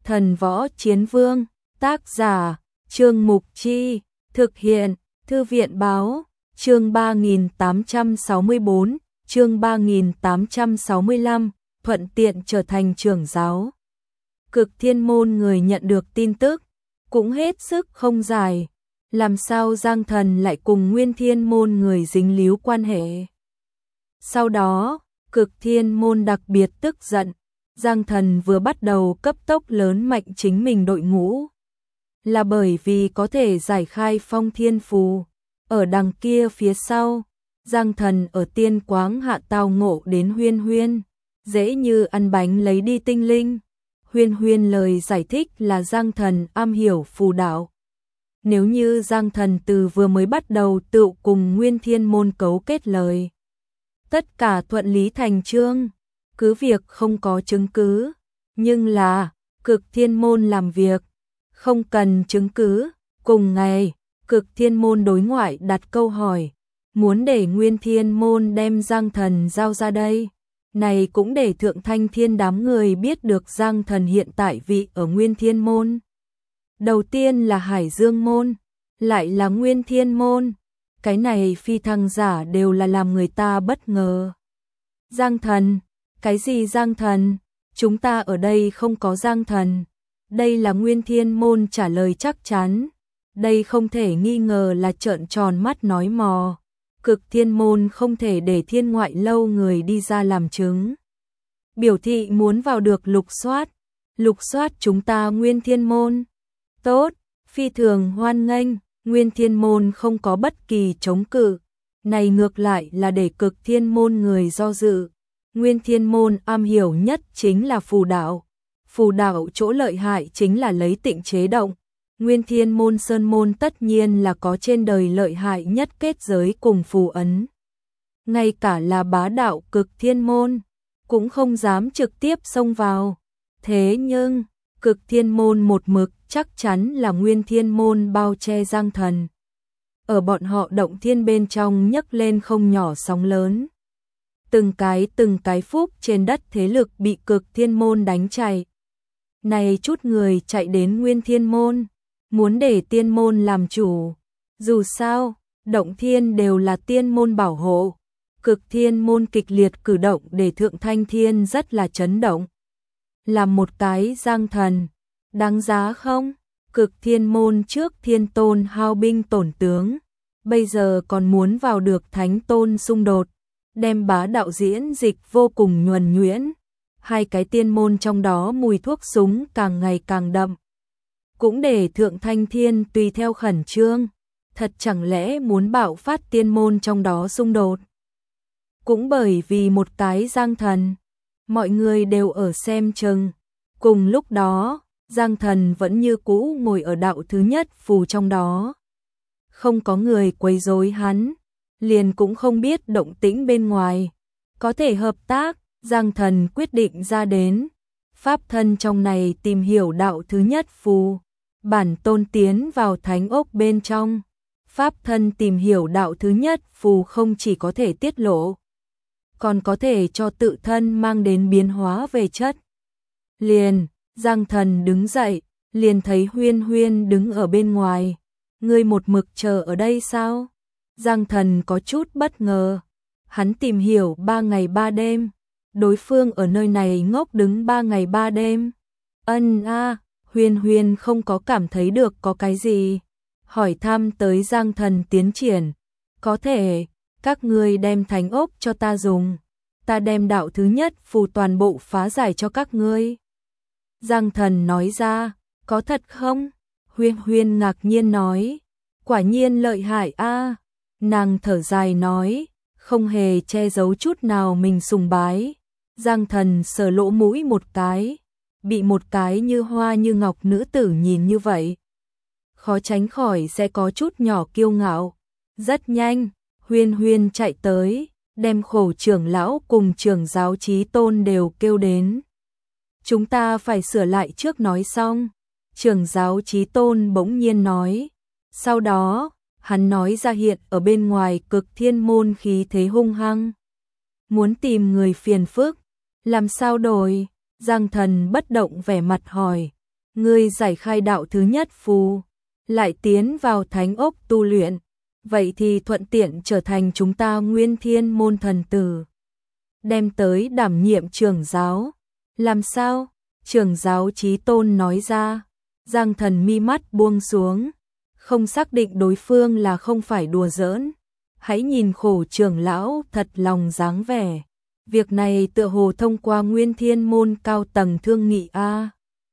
Thần Võ Chiến Vương, tác giả, Trương Mục Chi, thực hiện, Thư viện Báo, chương 3864, chương 3865, thuận tiện trở thành trưởng giáo. Cực Thiên Môn người nhận được tin tức, cũng hết sức không giải, làm sao Giang Thần lại cùng Nguyên Thiên Môn người dính líu quan hệ. Sau đó, Cực Thiên Môn đặc biệt tức giận, Giang Thần vừa bắt đầu cấp tốc lớn mạnh chính mình đội ngũ, là bởi vì có thể giải khai phong thiên phù. Ở đằng kia phía sau, Giang Thần ở tiên quáng hạ tao ngộ đến Huyên Huyên, dễ như ăn bánh lấy đi tinh linh. Huyên Huyên lời giải thích là Giang Thần am hiểu phù đạo. Nếu như Giang Thần từ vừa mới bắt đầu tự cùng Nguyên Thiên Môn cấu kết lời, tất cả thuận lý thành chương, cứ việc không có chứng cứ, nhưng là Cực Thiên Môn làm việc, không cần chứng cứ. Cùng ngày, Cực Thiên Môn đối ngoại đặt câu hỏi, muốn để Nguyên Thiên Môn đem Giang Thần giao ra đây. Này cũng để Thượng Thanh Thiên đám người biết được Giang Thần hiện tại vị ở Nguyên Thiên Môn. Đầu tiên là Hải Dương Môn, lại là Nguyên Thiên Môn. Cái này phi thăng giả đều là làm người ta bất ngờ. Giang Thần, cái gì Giang Thần? Chúng ta ở đây không có Giang Thần. Đây là Nguyên Thiên Môn trả lời chắc chắn. Đây không thể nghi ngờ là trợn tròn mắt nói mò. Cực Thiên Môn không thể để Thiên Ngoại Lâu người đi ra làm chứng. Biểu thị muốn vào được lục soát chúng ta Nguyên Thiên Môn. Tốt, phi thường hoan nghênh, Nguyên Thiên Môn không có bất kỳ chống cự. Này ngược lại là để Cực Thiên Môn người do dự. Nguyên Thiên Môn am hiểu nhất chính là phù đạo. Phù đạo chỗ lợi hại chính là lấy tịnh chế động. Nguyên Thiên Môn Sơn Môn tất nhiên là có trên đời lợi hại nhất kết giới cùng phù ấn. Ngay cả là bá đạo Cực Thiên Môn, cũng không dám trực tiếp xông vào. Thế nhưng, Cực Thiên Môn một mực chắc chắn là Nguyên Thiên Môn bao che Giang Thần. Ở bọn họ động thiên bên trong nhấc lên không nhỏ sóng lớn. Từng cái phúc trên đất thế lực bị Cực Thiên Môn đánh chạy. Này chút người chạy đến Nguyên Thiên Môn, muốn để tiên môn làm chủ. Dù sao, động thiên đều là tiên môn bảo hộ. Cực Thiên Môn kịch liệt cử động để Thượng Thanh Thiên rất là chấn động. Làm một cái Giang Thần, đáng giá không? Cực Thiên Môn trước Thiên Tôn hao binh tổn tướng, bây giờ còn muốn vào được Thánh Tôn xung đột, đem bá đạo diễn dịch vô cùng nhuần nhuyễn. Hai cái tiên môn trong đó mùi thuốc súng càng ngày càng đậm. Cũng để Thượng Thanh Thiên tùy theo khẩn trương, thật chẳng lẽ muốn bạo phát tiên môn trong đó xung đột. Cũng bởi vì một cái Giang Thần, mọi người đều ở xem chừng. Cùng lúc đó, Giang Thần vẫn như cũ ngồi ở đạo thứ nhất phù trong đó. Không có người quấy rối hắn, liền cũng không biết động tĩnh bên ngoài. Có thể hợp tác, Giang Thần quyết định ra đến. Pháp thân trong này tìm hiểu đạo thứ nhất phù. Bản tôn tiến vào thánh ốc bên trong. Pháp thân tìm hiểu đạo thứ nhất phù không chỉ có thể tiết lộ, còn có thể cho tự thân mang đến biến hóa về chất. Liền, Giang Thần đứng dậy, liền thấy Huyên Huyên đứng ở bên ngoài. Ngươi một mực chờ ở đây sao? Giang Thần có chút bất ngờ. Hắn tìm hiểu 3 ngày 3 đêm. Đối phương ở nơi này ngốc đứng 3 ngày 3 đêm. Huyên Huyên không có cảm thấy được có cái gì. Hỏi thăm tới Giang Thần tiến triển. Có thể, các ngươi đem thánh ốc cho ta dùng. Ta đem đạo thứ nhất phù toàn bộ phá giải cho các ngươi. Giang Thần nói ra, có thật không? Huyên Huyên ngạc nhiên nói, quả nhiên lợi hại a. Nàng thở dài nói, không hề che giấu chút nào mình sùng bái. Giang Thần sờ lỗ mũi một cái, bị một cái như hoa như ngọc nữ tử nhìn như vậy, khó tránh khỏi sẽ có chút nhỏ kiêu ngạo. Rất nhanh, Huyên Huyên chạy tới, đem Khổ trưởng lão cùng trưởng giáo Chí Tôn đều kêu đến. Chúng ta phải sửa lại trước nói xong. Trưởng giáo Chí Tôn bỗng nhiên nói. Sau đó, hắn nói ra hiện ở bên ngoài Cực Thiên Môn khí thế hung hăng. Muốn tìm người phiền phức, làm sao đổi? Giang Thần bất động vẻ mặt hỏi. ngươi giải khai đạo thứ nhất phù, lại tiến vào thánh ốc tu luyện, vậy thì thuận tiện trở thành chúng ta Nguyên Thiên môn thần tử. Đem tới đảm nhiệm trưởng giáo. Làm sao? Trưởng giáo Chí Tôn nói ra. Giang Thần mi mắt buông xuống, không xác định đối phương là không phải đùa giỡn. Hãy nhìn khổ trưởng lão thật lòng dáng vẻ. Việc này tựa hồ thông qua Nguyên Thiên môn cao tầng thương nghị a.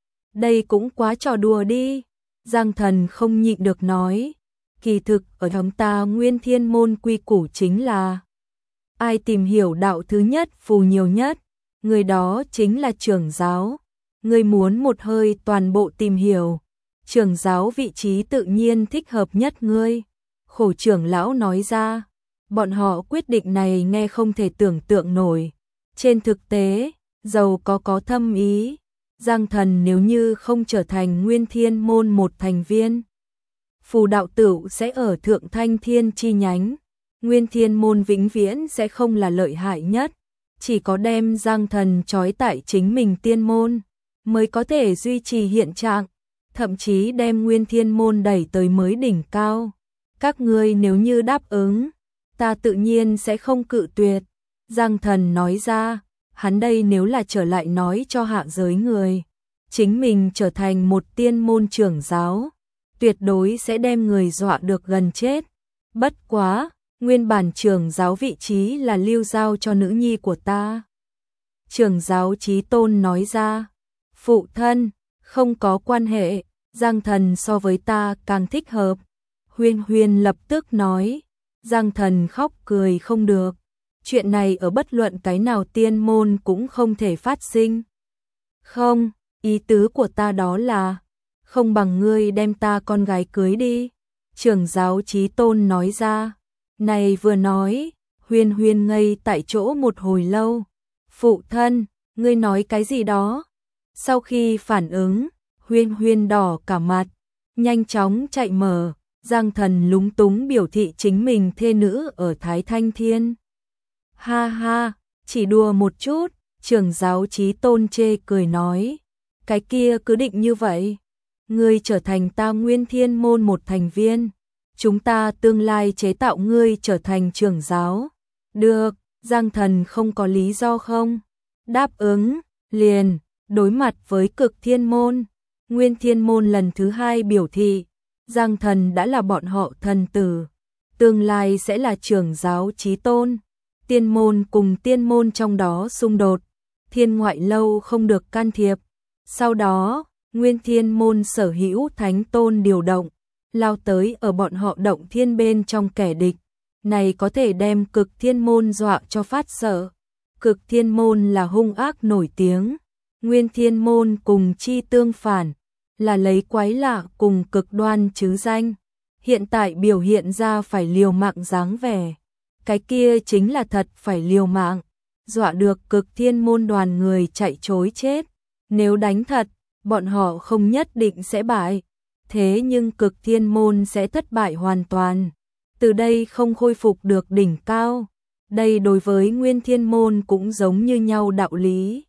Đây cũng quá trò đùa đi. Giang Thần không nhịn được nói. Kỳ thực ở chúng ta Nguyên Thiên môn quy củ chính là ai tìm hiểu đạo thứ nhất phù nhiều nhất, người đó chính là trưởng giáo. Ngươi muốn một hơi toàn bộ tìm hiểu, trưởng giáo vị trí tự nhiên thích hợp nhất ngươi. Khổ trưởng lão nói ra. Bọn họ quyết định này nghe không thể tưởng tượng nổi. Trên thực tế, dầu có thâm ý, Giang Thần nếu như không trở thành Nguyên Thiên môn một thành viên, phù đạo tửu sẽ ở Thượng Thanh Thiên chi nhánh. Nguyên Thiên môn vĩnh viễn sẽ không là lợi hại nhất, chỉ có đem Giang Thần trói tại chính mình tiên môn mới có thể duy trì hiện trạng, thậm chí đem Nguyên Thiên môn đẩy tới mới đỉnh cao. Các ngươi nếu như đáp ứng, ta tự nhiên sẽ không cự tuyệt. Giang Thần nói ra, hắn đây nếu là trở lại nói cho hạ giới người, chính mình trở thành một tiên môn trưởng giáo, tuyệt đối sẽ đem người dọa được gần chết. Bất quá, nguyên bản trưởng giáo vị trí là lưu giao cho nữ nhi của ta. Trưởng giáo Chí Tôn nói ra, phụ thân, không có quan hệ, Giang Thần so với ta càng thích hợp. Huyên Huyên lập tức nói. Giang Thần khóc cười không được. Chuyện này ở bất luận cái nào tiên môn cũng không thể phát sinh. Không, ý tứ của ta đó là, không bằng ngươi đem ta con gái cưới đi. Trưởng giáo Chí Tôn nói ra. Này vừa nói, Huyên Huyên ngây tại chỗ một hồi lâu. Phụ thân, ngươi nói cái gì đó? Sau khi phản ứng, Huyên Huyên đỏ cả mặt, nhanh chóng chạy mở. Giang Thần lúng túng biểu thị chính mình thê nữ ở Thái Thanh Thiên. Ha ha, chỉ đùa một chút, trưởng giáo Chí Tôn chê cười nói. Cái kia cứ định như vậy. Ngươi trở thành ta Nguyên Thiên môn một thành viên. Chúng ta tương lai chế tạo ngươi trở thành trưởng giáo. Được, Giang Thần không có lý do không? Đáp ứng, liền, đối mặt với Cực Thiên môn. Nguyên Thiên môn lần thứ hai biểu thị. Giang Thần đã là bọn họ thần tử, tương lai sẽ là trưởng giáo Chí Tôn. Tiên môn cùng tiên môn trong đó xung đột, Thiên Ngoại lâu không được can thiệp. Sau đó, Nguyên Thiên môn sở hữu thánh tôn điều động, lao tới ở bọn họ động thiên bên trong kẻ địch. Này có thể đem Cực Thiên môn dọa cho phát sợ. Cực Thiên môn là hung ác nổi tiếng, Nguyên Thiên môn cùng chi tương phản, là lấy quái lạ cùng cực đoan chứ danh. Hiện tại biểu hiện ra phải liều mạng dáng vẻ. Cái kia chính là thật phải liều mạng, dọa được Cực Thiên môn đoàn người chạy trối chết. Nếu đánh thật, bọn họ không nhất định sẽ bại. Thế nhưng Cực Thiên môn sẽ thất bại hoàn toàn. Từ đây không khôi phục được đỉnh cao. Đây đối với Nguyên Thiên môn cũng giống như nhau đạo lý.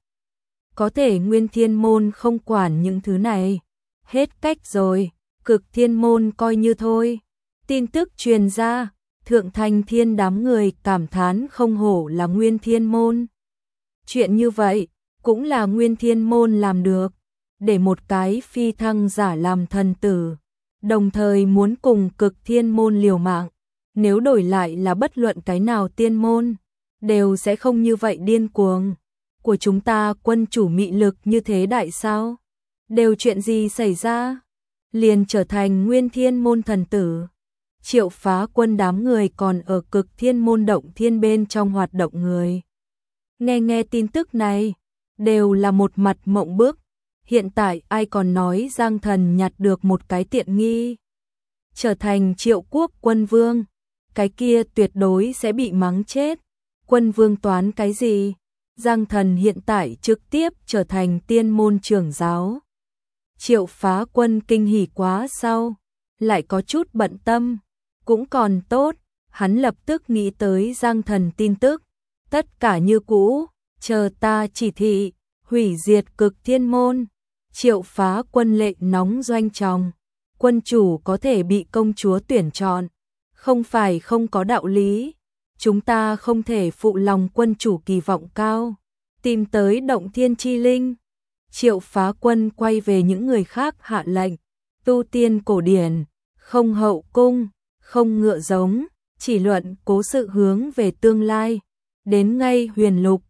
Có thể Nguyên Thiên môn không quản những thứ này. Hết cách rồi, Cực Thiên môn coi như thôi. Tin tức truyền ra, Thượng Thanh Thiên đám người cảm thán không hổ là Nguyên Thiên môn. Chuyện như vậy, cũng là Nguyên Thiên môn làm được, để một cái phi thăng giả làm thần tử, đồng thời muốn cùng Cực Thiên môn liều mạng. Nếu đổi lại là bất luận cái nào tiên môn, đều sẽ không như vậy điên cuồng. Của chúng ta quân chủ mị lực như thế đại sao? Đều chuyện gì xảy ra? Liền trở thành Nguyên Thiên môn thần tử. Triệu Phá Quân đám người còn ở Cực Thiên môn động thiên bên trong hoạt động người. Nghe tin tức này, đều là một mặt mộng bức. Hiện tại ai còn nói Giang Thần nhặt được một cái tiện nghi, trở thành Triệu Quốc quân vương, cái kia tuyệt đối sẽ bị mắng chết. Quân vương toán cái gì? Giang Thần hiện tại trực tiếp trở thành tiên môn trưởng giáo. Triệu Phá Quân kinh hỉ quá sau, lại có chút bận tâm, cũng còn tốt, hắn lập tức nghĩ tới Giang Thần tin tức, tất cả như cũ, chờ ta chỉ thị, hủy diệt Cực Thiên môn. Triệu Phá Quân lệ nóng doanh trọng. Quân chủ có thể bị công chúa tuyển chọn, không phải không có đạo lý. Chúng ta không thể phụ lòng quân chủ kỳ vọng cao, tìm tới Động Thiên Chi Linh. Triệu Phá Quân quay về những người khác hạ lệnh, tu tiên cổ điển, không hậu cung, không ngựa giống, chỉ luận cố sự hướng về tương lai. Đến ngay Huyền Lục,